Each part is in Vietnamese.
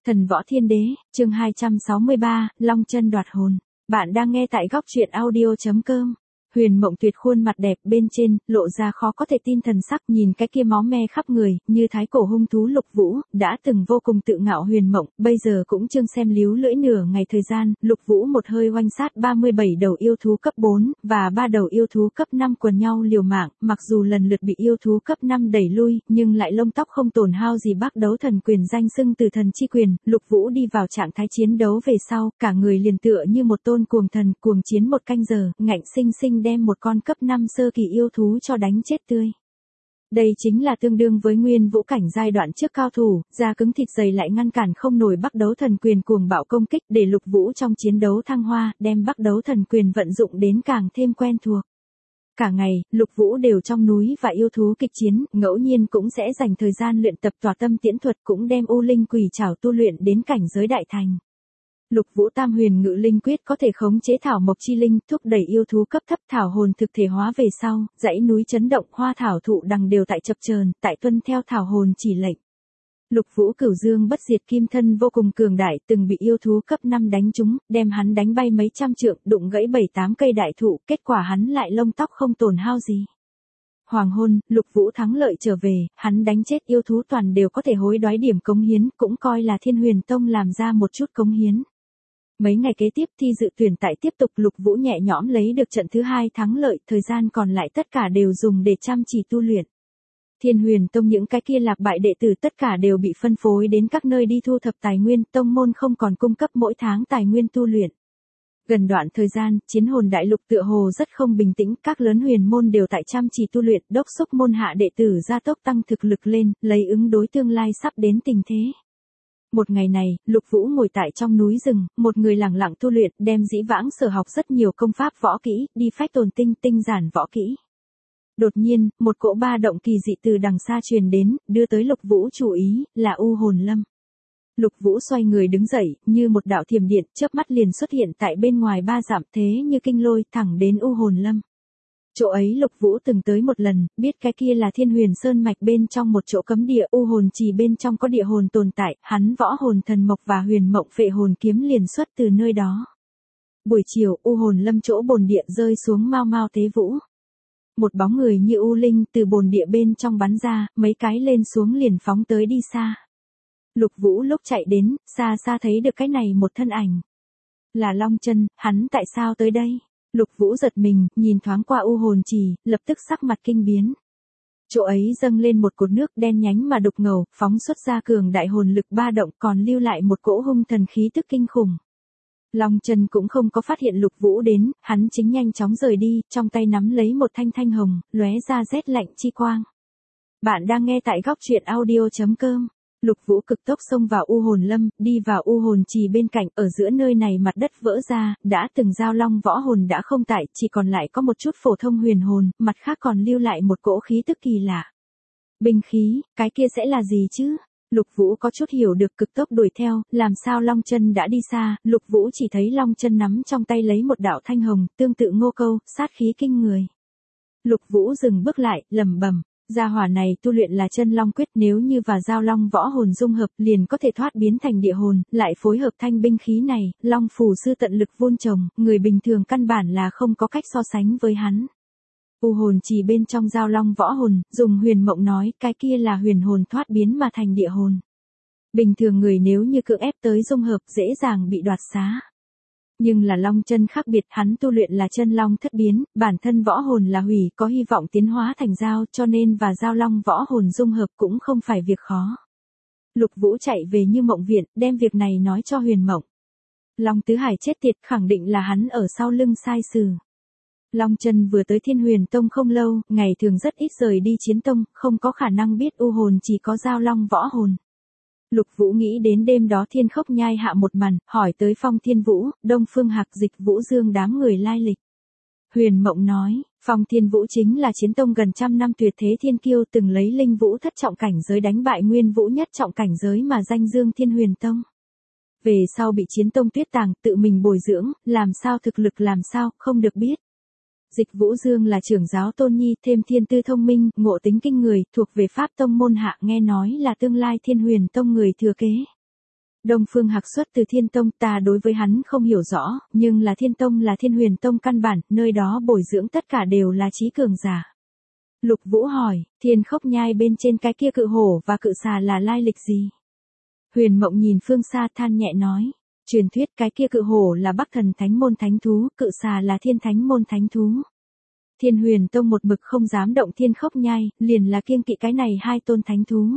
Thần Võ Thiên Đế, chương 263, Long Chân đoạt hồn. Bạn đang nghe tại góc truyện audio.com. Huyền Mộng Tuyệt khuôn mặt đẹp bên trên, lộ ra khó có thể tin thần sắc, nhìn cái kia máu me khắp người, như thái cổ hung thú Lục Vũ, đã từng vô cùng tự ngạo Huyền Mộng, bây giờ cũng chưng xem líu lưỡi nửa ngày thời gian, Lục Vũ một hơi oanh sát 37 đầu yêu thú cấp 4, và 3 đầu yêu thú cấp 5 quần nhau liều mạng, mặc dù lần lượt bị yêu thú cấp 5 đẩy lui, nhưng lại lông tóc không tổn hao gì. Bắc Đấu Thần Quyền danh xưng Tử Thần chi quyền, Lục Vũ đi vào trạng thái chiến đấu về sau, cả người liền tựa như một tôn cuồng thần, cuồng chiến một canh giờ, ngạnh sinh sinh đem một con cấp 5 sơ kỳ yêu thú cho đánh chết tươi. Đây chính là tương đương với nguyên vũ cảnh giai đoạn trước cao thủ, da cứng thịt dày lại ngăn cản không nổi Bắc Đấu Thần Quyền cuồng bạo công kích, để Lục Vũ trong chiến đấu thăng hoa, đem Bắc Đấu Thần Quyền vận dụng đến càng thêm quen thuộc. Cả ngày, Lục Vũ đều trong núi và yêu thú kịch chiến, ngẫu nhiên cũng sẽ dành thời gian luyện tập tỏa tâm tiễn thuật, cũng đem U Linh Quỷ Trảo tu luyện đến cảnh giới đại thành. Lục Vũ Tam Huyền Ngự Linh Quyết có thể khống chế thảo mộc chi linh, thúc đẩy yêu thú cấp thấp thảo hồn thực thể hóa về sau, dãy núi chấn động, hoa thảo thụ đằng đều tại chập chờn, tại tuân theo thảo hồn chỉ lệnh. Lục Vũ Cửu Dương Bất Diệt Kim Thân vô cùng cường đại, từng bị yêu thú cấp 5 đánh trúng, đem hắn đánh bay mấy trăm trượng, đụng gãy 7-8 cây đại thụ, kết quả hắn lại lông tóc không tổn hao gì. Hoàng hôn, Lục Vũ thắng lợi trở về, hắn đánh chết yêu thú toàn đều có thể hối đoái điểm cống hiến, cũng coi là Thiên Huyền Tông làm ra một chút cống hiến. Mấy ngày kế tiếp thi dự tuyển tại tiếp tục, Lục Vũ nhẹ nhõm lấy được trận thứ 2 thắng lợi, thời gian còn lại tất cả đều dùng để chăm chỉ tu luyện. Thiên Huyền Tông những cái kia lạc bại đệ tử tất cả đều bị phân phối đến các nơi đi thu thập tài nguyên, tông môn không còn cung cấp mỗi tháng tài nguyên tu luyện. Gần đoạn thời gian, Chiến Hồn Đại Lục tựa hồ rất không bình tĩnh, các lớn huyền môn đều tại chăm chỉ tu luyện, đốc thúc môn hạ đệ tử gia tốc tăng thực lực lên, lấy ứng đối tương lai sắp đến tình thế. Một ngày này, Lục Vũ ngồi tại trong núi rừng, một người lặng lặng tu luyện, đem dĩ vãng sở học rất nhiều công pháp võ kỹ, đi phách tồn tinh giản võ kỹ. Đột nhiên, một cỗ ba động kỳ dị từ đằng xa truyền đến, đưa tới Lục Vũ chú ý, là U Hồn Lâm. Lục Vũ xoay người đứng dậy, như một đạo thiểm điện, chớp mắt liền xuất hiện tại bên ngoài 3 dặm, thế như kinh lôi, thẳng đến U Hồn Lâm. Chỗ ấy Lục Vũ từng tới một lần, biết cái kia là Thiên Huyền Sơn mạch bên trong một chỗ cấm địa, U Hồn Trì bên trong có địa hồn tồn tại, hắn Võ Hồn Thần Mộc và Huyền Mộng Phệ Hồn kiếm liền xuất từ nơi đó. Buổi chiều, U Hồn Lâm chỗ bồn địa rơi xuống mau mau tế vũ. Một bóng người như u linh từ bồn địa bên trong bắn ra, mấy cái lên xuống liền phóng tới đi xa. Lục Vũ lúc chạy đến, xa xa thấy được cái này một thân ảnh. Là Long Chân, hắn tại sao tới đây? Lục Vũ giật mình, nhìn thoáng qua U Hồn Trì, lập tức sắc mặt kinh biến. Chỗ ấy dâng lên một cột nước đen nhánh mà đục ngầu, phóng xuất ra cường đại hồn lực ba động, còn lưu lại một cỗ hung thần khí tức kinh khủng. Long Chân cũng không có phát hiện Lục Vũ đến, hắn chính nhanh chóng rời đi, trong tay nắm lấy một thanh hồng, lóe ra rét lạnh chi quang. Bạn đang nghe tại góc truyện audio.com. Lục Vũ cực tốc xông vào U Hồn Lâm, đi vào U Hồn Trì bên cạnh, ở giữa nơi này mặt đất vỡ ra, đã từng giao long võ hồn đã không tại, chỉ còn lại có một chút phổ thông huyền hồn, mặt khác còn lưu lại một cỗ khí tức kỳ lạ. Binh khí, cái kia sẽ là gì chứ? Lục Vũ có chút hiểu được, cực tốc đuổi theo, làm sao Long Chân đã đi xa, Lục Vũ chỉ thấy Long Chân nắm trong tay lấy một đạo thanh hồng, tương tự Ngô Câu, sát khí kinh người. Lục Vũ dừng bước lại, lẩm bẩm. Gia hỏa này tu luyện là Chân Long Quyết, nếu như và giao long võ hồn dung hợp liền có thể thoát biến thành địa hồn, lại phối hợp thanh binh khí này, Long Phù Sư tận lực vun trồng, người bình thường căn bản là không có cách so sánh với hắn. U Hồn Trì bên trong giao long võ hồn, dùng Huyền Mộng nói, cái kia là huyền hồn thoát biến mà thành địa hồn. Bình thường người nếu như cưỡng ép tới dung hợp dễ dàng bị đoạt xá. Nhưng là Long Chân khác biệt, hắn tu luyện là chân long thất biến, bản thân võ hồn là hủy, có hy vọng tiến hóa thành dao, cho nên và giao long võ hồn dung hợp cũng không phải việc khó. Lục Vũ chạy về Như Mộng viện, đem việc này nói cho Huyền Mộng. Long Tứ Hải chết tiệt, khẳng định là hắn ở sau lưng sai sử. Long Chân vừa tới Thiên Huyền Tông không lâu, ngày thường rất ít rời đi chiến tông, không có khả năng biết U Hồn chỉ có giao long võ hồn. Lục Vũ nghĩ đến đêm đó Thiên Khốc nhai hạ một màn, hỏi tới Phong Thiên Vũ, Đông Phương Hạc, Dịch Vũ Dương đám người lai lịch. Huyền Mộng nói, Phong Thiên Vũ chính là chiến tông gần trăm năm tuyệt thế thiên kiêu, từng lấy linh vũ thất trọng cảnh giới đánh bại nguyên vũ nhất trọng cảnh giới mà danh dương Thiên Huyền Tông. Về sau bị chiến tông tuyết tàng, tự mình bồi dưỡng, làm sao thực lực làm sao, không được biết. Dịch Vũ Dương là trưởng giáo tôn nhi, thêm thiên tư thông minh, ngộ tính kinh người, thuộc về Pháp Tông môn hạ, nghe nói là tương lai Thiên Huyền Tông người thừa kế. Đông Phương Hạc xuất từ Thiên Tông, ta đối với hắn không hiểu rõ, nhưng là Thiên Tông là Thiên Huyền Tông căn bản, nơi đó bồi dưỡng tất cả đều là trí cường giả. Lục Vũ hỏi, Thiên Khốc Nhai bên trên cái kia cự hổ và cự xà là lai lịch gì? Huyền Mộng nhìn phương xa than nhẹ nói, truyền thuyết cái kia cự hổ là Bắc Thần Thánh môn thánh thú, cự xà là Thiên Thánh môn thánh thú. Thiên Huyền Tông một mực không dám động Thiên Khốc Nhai, liền là kiêng kỵ cái này hai tôn thánh thú.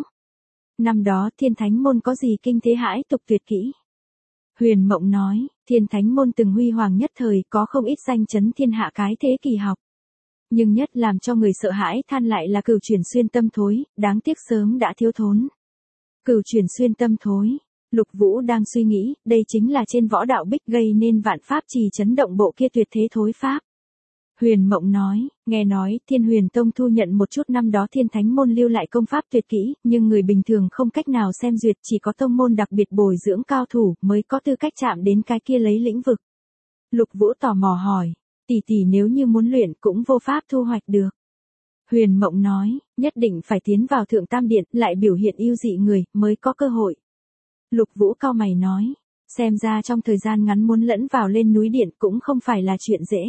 Năm đó Thiên Thánh môn có gì kinh thế hãi tục tuyệt kỹ? Huyền Mộng nói, Thiên Thánh môn từng huy hoàng nhất thời, có không ít danh chấn thiên hạ cái thế kỳ học. Nhưng nhất làm cho người sợ hãi than lại là Cửu Chuyển Xuyên Tâm Thối, đáng tiếc sớm đã thiếu thốn. Cửu Chuyển Xuyên Tâm Thối. Lục Vũ đang suy nghĩ, đây chính là trên võ đạo bích gây nên vạn pháp trì chấn động bộ kia tuyệt thế thối pháp. Huyền Mộng nói, nghe nói Thiên Huyền Tông thu nhận một chút năm đó Thiên Thánh môn lưu lại công pháp tuyệt kỹ, nhưng người bình thường không cách nào xem duyệt, chỉ có tông môn đặc biệt bồi dưỡng cao thủ mới có tư cách chạm đến cái kia lấy lĩnh vực. Lục Vũ tò mò hỏi, tỷ tỷ nếu như muốn luyện cũng vô pháp thu hoạch được. Huyền Mộng nói, nhất định phải tiến vào Thượng Tam Điện, lại biểu hiện ưu dị người, mới có cơ hội. Lục Vũ cau mày nói, xem ra trong thời gian ngắn muốn lẫn vào lên núi điện cũng không phải là chuyện dễ.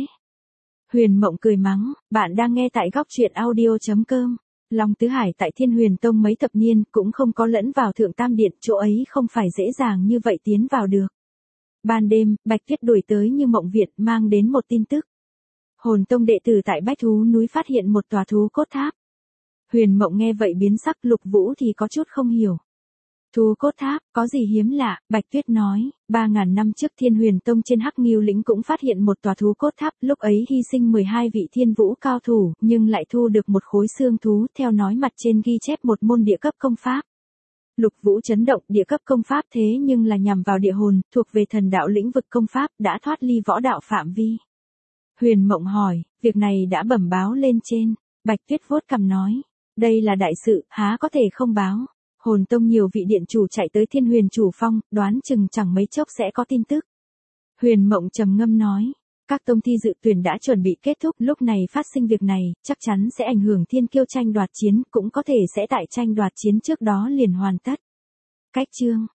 Huyền Mộng cười mắng, bạn đang nghe tại góc truyện audio.com. Long Tứ Hải tại Thiên Huyền Tông mấy thập niên cũng không có lẫn vào Thượng Tam Điện, chỗ ấy không phải dễ dàng như vậy tiến vào được. Ban đêm, Bạch Tuyết đuổi tới Như Mộng Viện mang đến một tin tức. Hồn Tông đệ tử tại Bách Thú núi phát hiện một tòa thú cốt tháp. Huyền Mộng nghe vậy biến sắc, Lục Vũ thì có chút không hiểu. Thú cốt tháp, có gì hiếm lạ? Bạch Tuyết nói, 3.000 năm trước Thiên Huyền Tông trên Hắc Ngưu lĩnh cũng phát hiện một tòa thú cốt tháp, lúc ấy hy sinh 12 vị thiên vũ cao thủ, nhưng lại thu được một khối xương thú, theo nói mặt trên ghi chép một môn địa cấp công pháp. Lục Vũ chấn động, địa cấp công pháp thế nhưng là nhằm vào địa hồn, thuộc về thần đạo lĩnh vực công pháp, đã thoát ly võ đạo phạm vi. Huyền Mộng hỏi, việc này đã bẩm báo lên trên. Bạch Tuyết vuốt cằm nói, đây là đại sự, há có thể không báo. Hồn Tông nhiều vị điện chủ chạy tới Thiên Huyền Chủ Phong, đoán chừng chẳng mấy chốc sẽ có tin tức. Huyền Mộng trầm ngâm nói, các tông thi dự tuyển đã chuẩn bị kết thúc, lúc này phát sinh việc này, chắc chắn sẽ ảnh hưởng thiên kiêu tranh đoạt chiến, cũng có thể sẽ tại tranh đoạt chiến trước đó liền hoàn tất. Cách chương